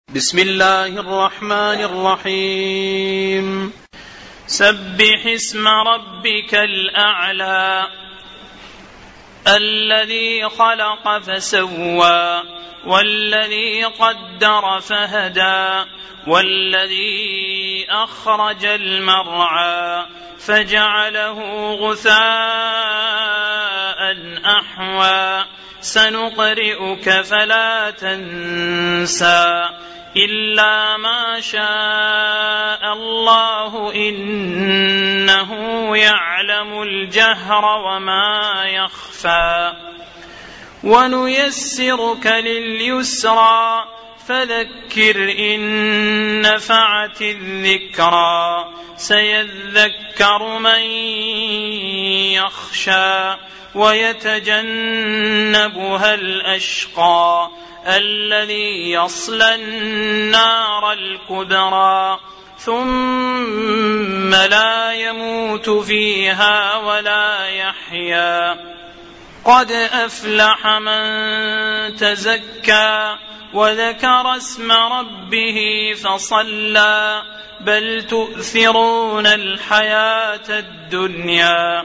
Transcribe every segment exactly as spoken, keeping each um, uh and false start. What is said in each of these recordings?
بسم الله الرحمن الرحيم. سبح اسم ربك الأعلى الذي خلق فسوى والذي قدر فهدى والذي أخرج المرعى فجعله غثاء أحوى سنقرئك فلا تنسى إلا ما شاء الله إنه يعلم الجهر وما يخفى ونيسرك لليسرى فذكر إن نفعت الذكرى سيذكر من يخشى ويتجنبها الأشقى الذي يصلى النار الكبرى ثم لا يموت فيها ولا يحيا قد أفلح من تزكى وذكر اسم ربه فصلى بل تؤثرون الحياة الدنيا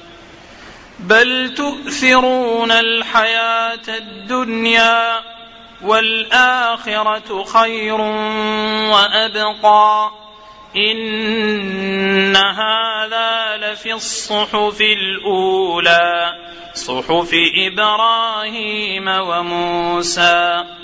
بل تؤثرون الحياة الدنيا والآخرة خير وأبقى إن هذا لفي الصحف الأولى صحف إبراهيم وموسى.